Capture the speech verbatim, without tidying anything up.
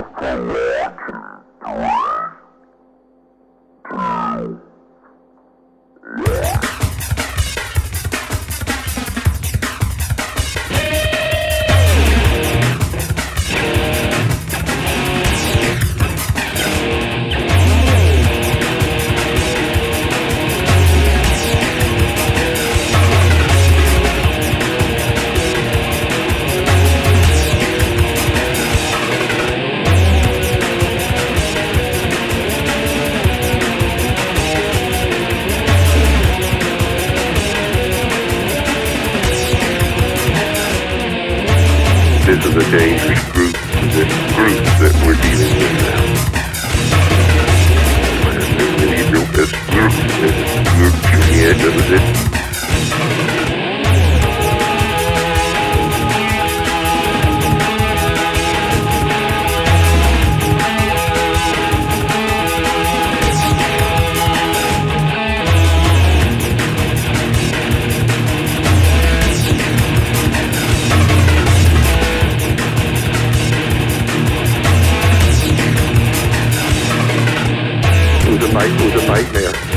This is a dangerous group, this group that we're dealing with now. This group, this group to the edge of it. It was a night, it was a nightmare.